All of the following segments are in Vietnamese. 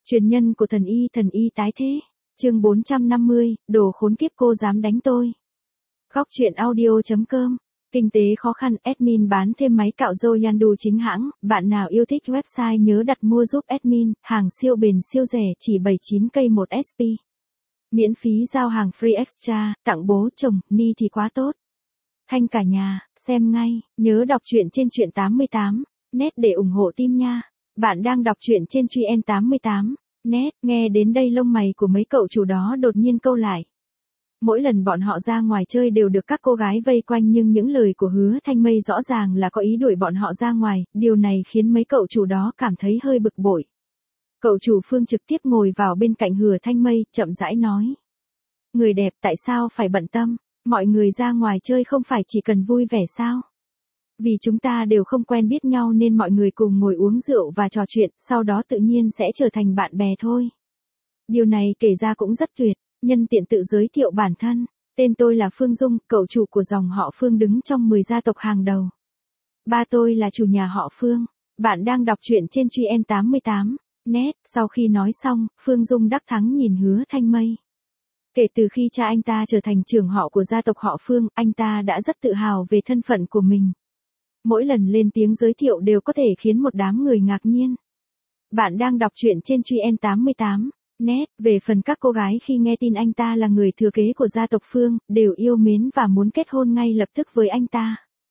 Truyền nhân của thần y tái thế. Chương 450, đồ khốn kiếp cô dám đánh tôi. Góc truyện audio.com. Kinh tế khó khăn, admin bán thêm máy cạo râu Yandu chính hãng, bạn nào yêu thích website nhớ đặt mua giúp admin, hàng siêu bền siêu rẻ chỉ 79 cây 1 SP. Miễn phí giao hàng free extra, tặng bố chồng, ni thì quá tốt. Thanh cả nhà, xem ngay, nhớ đọc truyện trên truyện 88, net để ủng hộ team nha. Bạn đang đọc truyện trên truyện 88, net, nghe đến đây lông mày của mấy cậu chủ đó đột nhiên câu lại. Mỗi lần bọn họ ra ngoài chơi đều được các cô gái vây quanh nhưng những lời của Hứa Thanh Mây rõ ràng là có ý đuổi bọn họ ra ngoài, điều này khiến mấy cậu chủ đó cảm thấy hơi bực bội. Cậu chủ Phương trực tiếp ngồi vào bên cạnh Hứa Thanh Mây, chậm rãi nói. Người đẹp tại sao phải bận tâm, mọi người ra ngoài chơi không phải chỉ cần vui vẻ sao? Vì chúng ta đều không quen biết nhau nên mọi người cùng ngồi uống rượu và trò chuyện, sau đó tự nhiên sẽ trở thành bạn bè thôi. Điều này kể ra cũng rất tuyệt. Nhân tiện tự giới thiệu bản thân, tên tôi là Phương Dung, cậu chủ của dòng họ Phương đứng trong 10 gia tộc hàng đầu. Ba tôi là chủ nhà họ Phương. Bạn đang đọc truyện trên truyện 88, net. Sau khi nói xong, Phương Dung đắc thắng nhìn Hứa Thanh Mây. Kể từ khi cha anh ta trở thành trưởng họ của gia tộc họ Phương, anh ta đã rất tự hào về thân phận của mình. Mỗi lần lên tiếng giới thiệu đều có thể khiến một đám người ngạc nhiên. Bạn đang đọc truyện trên truyện 88. Net, về phần các cô gái khi nghe tin anh ta là người thừa kế của gia tộc Phương, đều yêu mến và muốn kết hôn ngay lập tức với anh ta.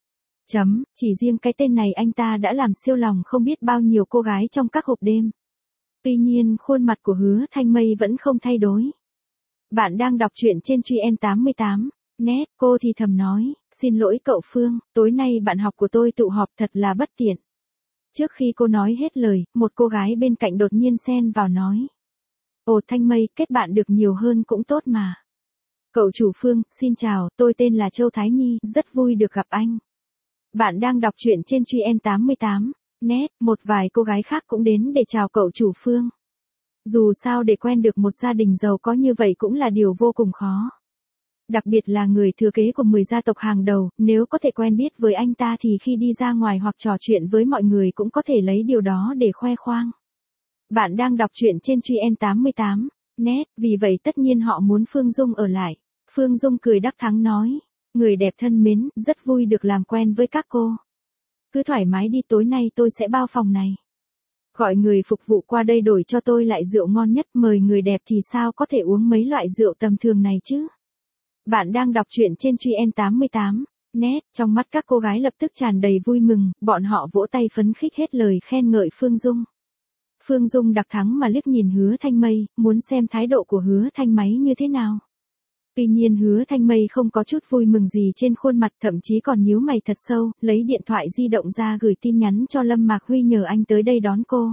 Chỉ riêng cái tên này anh ta đã làm siêu lòng không biết bao nhiêu cô gái trong các hộp đêm. Tuy nhiên khuôn mặt của Hứa Thanh Mây vẫn không thay đổi. Bạn đang đọc truyện trên truyện 88, net, cô thì thầm nói, xin lỗi cậu Phương, tối nay bạn học của tôi tụ họp thật là bất tiện. Trước khi cô nói hết lời, một cô gái bên cạnh đột nhiên xen vào nói. Ồ Thanh Mây, kết bạn được nhiều hơn cũng tốt mà. Cậu chủ Phương, xin chào, tôi tên là Châu Thái Nhi, rất vui được gặp anh. Bạn đang đọc truyện trên truyện 88, net, một vài cô gái khác cũng đến để chào cậu chủ Phương. Dù sao để quen được một gia đình giàu có như vậy cũng là điều vô cùng khó. Đặc biệt là người thừa kế của 10 gia tộc hàng đầu, nếu có thể quen biết với anh ta thì khi đi ra ngoài hoặc trò chuyện với mọi người cũng có thể lấy điều đó để khoe khoang. Bạn đang đọc truyện trên truyện 88, net, vì vậy tất nhiên họ muốn Phương Dung ở lại. Phương Dung cười đắc thắng nói, người đẹp thân mến, rất vui được làm quen với các cô. Cứ thoải mái đi, tối nay tôi sẽ bao phòng này. Gọi người phục vụ qua đây đổi cho tôi lại rượu ngon nhất, mời người đẹp thì sao có thể uống mấy loại rượu tầm thường này chứ. Bạn đang đọc truyện trên truyện 88, net, trong mắt các cô gái lập tức tràn đầy vui mừng, bọn họ vỗ tay phấn khích hết lời khen ngợi Phương Dung. Phương Dung đặc thắng mà liếc nhìn Hứa Thanh Mây, muốn xem thái độ của Hứa Thanh Máy như thế nào. Tuy nhiên Hứa Thanh Mây không có chút vui mừng gì trên khuôn mặt, thậm chí còn nhíu mày thật sâu, lấy điện thoại di động ra gửi tin nhắn cho Lâm Mạc Huy nhờ anh tới đây đón cô.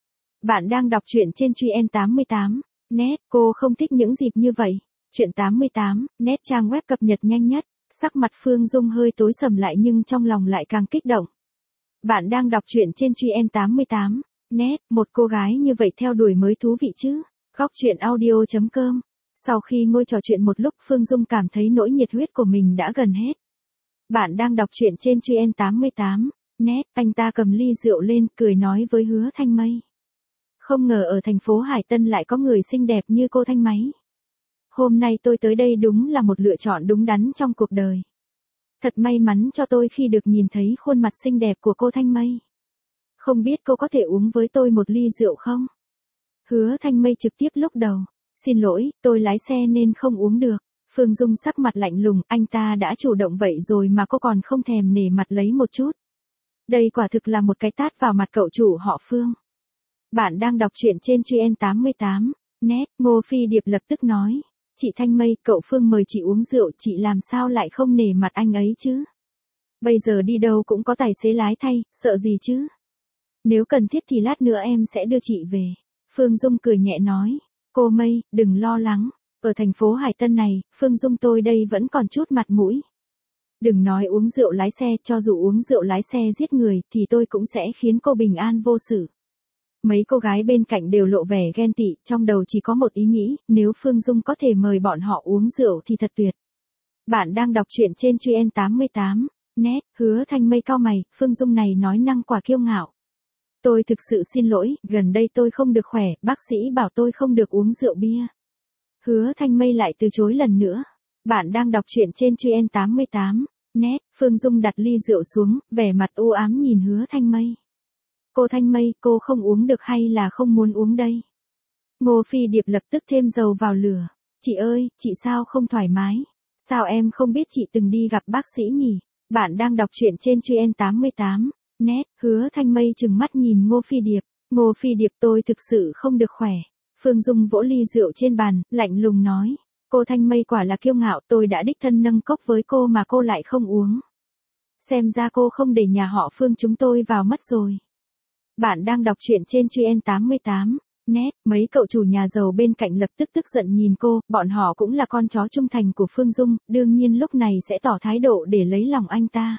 Bạn đang đọc truyện trên truyện 88, net, cô không thích những dịp như vậy. Truyện 88, net trang web cập nhật nhanh nhất, sắc mặt Phương Dung hơi tối sầm lại nhưng trong lòng lại càng kích động. Bạn đang đọc truyện trên truyện 88. Net, một cô gái như vậy theo đuổi mới thú vị chứ. Góc truyện audio.com. Sau khi ngồi trò chuyện một lúc, Phương Dung cảm thấy nỗi nhiệt huyết của mình đã gần hết. Bạn đang đọc truyện trên truyện 88, net, anh ta cầm ly rượu lên, cười nói với Hứa Thanh Mây. Không ngờ ở thành phố Hải Tân lại có người xinh đẹp như cô Thanh Máy. Hôm nay tôi tới đây đúng là một lựa chọn đúng đắn trong cuộc đời. Thật may mắn cho tôi khi được nhìn thấy khuôn mặt xinh đẹp của cô Thanh Mây. Không biết cô có thể uống với tôi một ly rượu không? Hứa Thanh Mây trực tiếp lúc đầu. Xin lỗi, tôi lái xe nên không uống được. Phương Dung sắc mặt lạnh lùng, anh ta đã chủ động vậy rồi mà cô còn không thèm nể mặt lấy một chút. Đây quả thực là một cái tát vào mặt cậu chủ họ Phương. Bạn đang đọc truyện trên truyện 88, net, Ngô Phi Điệp lập tức nói. Chị Thanh Mây, cậu Phương mời chị uống rượu, chị làm sao lại không nể mặt anh ấy chứ? Bây giờ đi đâu cũng có tài xế lái thay, sợ gì chứ? Nếu cần thiết thì lát nữa em sẽ đưa chị về. Phương Dung cười nhẹ nói. Cô Mây, đừng lo lắng. Ở thành phố Hải Tân này, Phương Dung tôi đây vẫn còn chút mặt mũi. Đừng nói uống rượu lái xe, cho dù uống rượu lái xe giết người thì tôi cũng sẽ khiến cô bình an vô sự. Mấy cô gái bên cạnh đều lộ vẻ ghen tị, trong đầu chỉ có một ý nghĩ, nếu Phương Dung có thể mời bọn họ uống rượu thì thật tuyệt. Bạn đang đọc truyện trên truyện 88, net, Hứa Thanh Mây cau mày, Phương Dung này nói năng quả kiêu ngạo. tôi thực sự xin lỗi, gần đây tôi không được khỏe, bác sĩ bảo tôi không được uống rượu bia. Hứa Thanh Mây lại từ chối lần nữa. Bạn đang đọc truyện trên Truyện 88. Net, Phương Dung đặt ly rượu xuống, vẻ mặt u ám nhìn Hứa Thanh Mây. Cô Thanh Mây, cô không uống được hay là không muốn uống đây? Ngô Phi Điệp lập tức thêm dầu vào lửa. Chị ơi, chị sao không thoải mái? Sao em không biết chị từng đi gặp bác sĩ nhỉ? Bạn đang đọc truyện trên Truyện 88. Net, Hứa Thanh Mây trừng mắt nhìn Ngô Phi Điệp. Ngô Phi Điệp, tôi thực sự không được khỏe. Phương Dung vỗ ly rượu trên bàn, lạnh lùng nói. Cô Thanh Mây quả là kiêu ngạo, tôi đã đích thân nâng cốc với cô mà cô lại không uống. Xem ra cô không để nhà họ Phương chúng tôi vào mất rồi. Bạn đang đọc truyện trên Truyện 88. Net, mấy cậu chủ nhà giàu bên cạnh lập tức tức giận nhìn cô, bọn họ cũng là con chó trung thành của Phương Dung, đương nhiên lúc này sẽ tỏ thái độ để lấy lòng anh ta.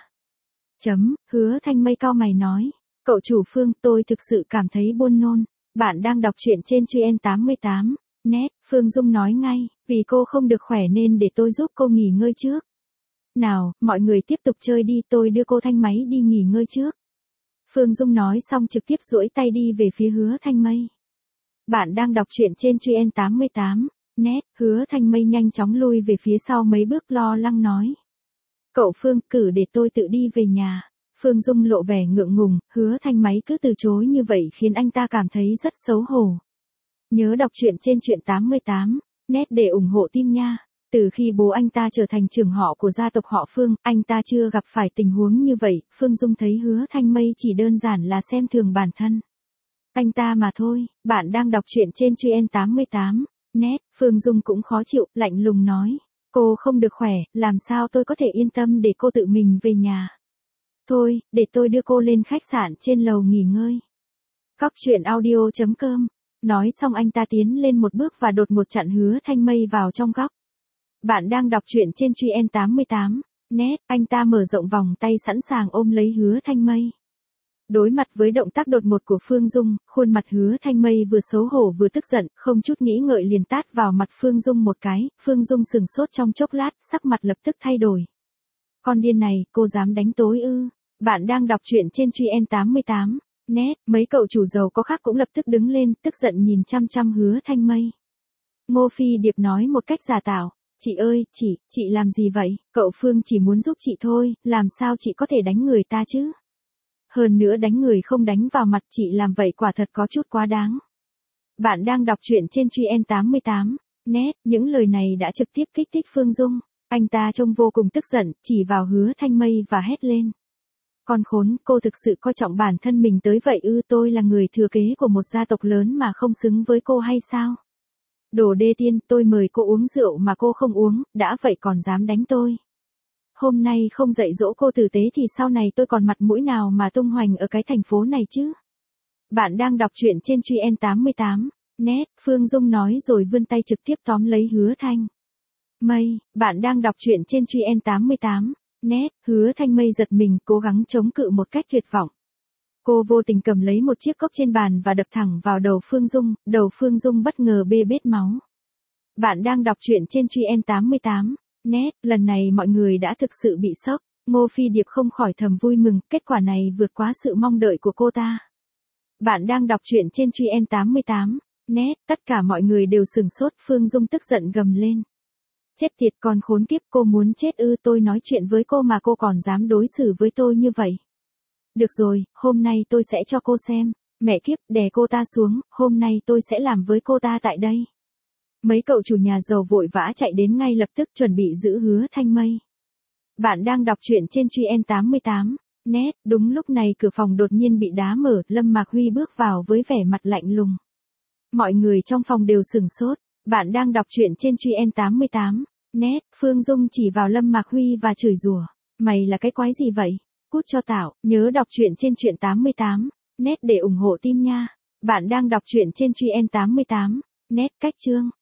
Hứa Thanh Mây cau mày nói. Cậu chủ Phương, tôi thực sự cảm thấy buồn nôn. Bạn đang đọc truyện trên Truyện 88. Net, Phương Dung nói ngay, vì cô không được khỏe nên để tôi giúp cô nghỉ ngơi trước. Nào, mọi người tiếp tục chơi đi, tôi đưa cô Thanh Máy đi nghỉ ngơi trước. Phương Dung nói xong trực tiếp duỗi tay đi về phía Hứa Thanh Mây. Bạn đang đọc truyện trên Truyện 88. Net, Hứa Thanh Mây nhanh chóng lui về phía sau mấy bước lo lắng nói. Cậu Phương, cử để tôi tự đi về nhà. Phương Dung lộ vẻ ngượng ngùng, Hứa Thanh Máy cứ từ chối như vậy khiến anh ta cảm thấy rất xấu hổ. Nhớ đọc truyện trên Truyện 88. Net để ủng hộ team nha. Từ khi bố anh ta trở thành trưởng họ của gia tộc họ Phương, anh ta chưa gặp phải tình huống như vậy. Phương Dung thấy Hứa Thanh Mây chỉ đơn giản là xem thường bản thân anh ta mà thôi. Bạn đang đọc truyện trên Truyện 88. Net, Phương Dung cũng khó chịu, lạnh lùng nói. Cô không được khỏe, làm sao tôi có thể yên tâm để cô tự mình về nhà. Thôi, để tôi đưa cô lên khách sạn trên lầu nghỉ ngơi. Coctruyện.audio.com. Nói xong anh ta tiến lên một bước và đột ngột chặn Hứa Thanh Mây vào trong góc. Bạn đang đọc truyện trên Truyện 88. Net, anh ta mở rộng vòng tay sẵn sàng ôm lấy Hứa Thanh Mây. Đối mặt với động tác đột ngột của Phương Dung, khuôn mặt Hứa Thanh Mây vừa xấu hổ vừa tức giận, không chút nghĩ ngợi liền tát vào mặt Phương Dung một cái. Phương Dung sừng sốt trong chốc lát, sắc mặt lập tức thay đổi. Con điên này, cô dám đánh tối ư? Bạn đang đọc truyện trên Truyện 88. Net, mấy cậu chủ giàu có khác cũng lập tức đứng lên, tức giận nhìn chăm chăm Hứa Thanh Mây. Ngô Phi Điệp nói một cách giả tạo. Chị ơi, chị làm gì vậy? Cậu Phương chỉ muốn giúp chị thôi, làm sao chị có thể đánh người ta chứ? Hơn nữa đánh người không đánh vào mặt, chị làm vậy quả thật có chút quá đáng. Bạn đang đọc truyện trên Truyện 88. Net, những lời này đã trực tiếp kích thích Phương Dung. Anh ta trông vô cùng tức giận, chỉ vào Hứa Thanh Mây và hét lên. Con khốn, cô thực sự coi trọng bản thân mình tới vậy ư? Tôi là người thừa kế của một gia tộc lớn mà không xứng với cô hay sao? Đồ đê tiên, tôi mời cô uống rượu mà cô không uống, đã vậy còn dám đánh tôi. Hôm nay không dạy dỗ cô tử tế thì sau này tôi còn mặt mũi nào mà tung hoành ở cái thành phố này chứ? Bạn đang đọc truyện trên Truyện 88. Net, Phương Dung nói rồi vươn tay trực tiếp tóm lấy Hứa Thanh Mây. Bạn đang đọc truyện trên Truyện 88. Net, Hứa Thanh Mây giật mình, cố gắng chống cự một cách tuyệt vọng. Cô vô tình cầm lấy một chiếc cốc trên bàn và đập thẳng vào đầu Phương Dung, đầu Phương Dung bất ngờ bê bết máu. Bạn đang đọc truyện trên Truyện 88. Net, lần này mọi người đã thực sự bị sốc. Ngô Phi Điệp không khỏi thầm vui mừng, kết quả này vượt quá sự mong đợi của cô ta. Bạn đang đọc truyện trên Truyện 88. Net, tất cả mọi người đều sừng sốt, Phương Dung tức giận gầm lên. Chết tiệt, con khốn kiếp, cô muốn chết ư? Tôi nói chuyện với cô mà cô còn dám đối xử với tôi như vậy. Được rồi, hôm nay tôi sẽ cho cô xem. Mẹ kiếp, đè cô ta xuống, hôm nay tôi sẽ làm với cô ta tại đây. Mấy cậu chủ nhà giàu vội vã chạy đến ngay lập tức chuẩn bị giữ Hứa Thanh Mây. Bạn đang đọc truyện trên Truyện 88. Net, đúng lúc này cửa phòng đột nhiên bị đá mở, Lâm Mạc Huy bước vào với vẻ mặt lạnh lùng. Mọi người trong phòng đều sừng sốt. Bạn đang đọc truyện trên Truyện 88. Net, Phương Dung chỉ vào Lâm Mạc Huy và chửi rủa. Mày là cái quái gì vậy? Cút cho tao, nhớ đọc truyện trên Truyện 88. Net để ủng hộ team nha. Bạn đang đọc truyện trên Truyện 88. Net, cách chương.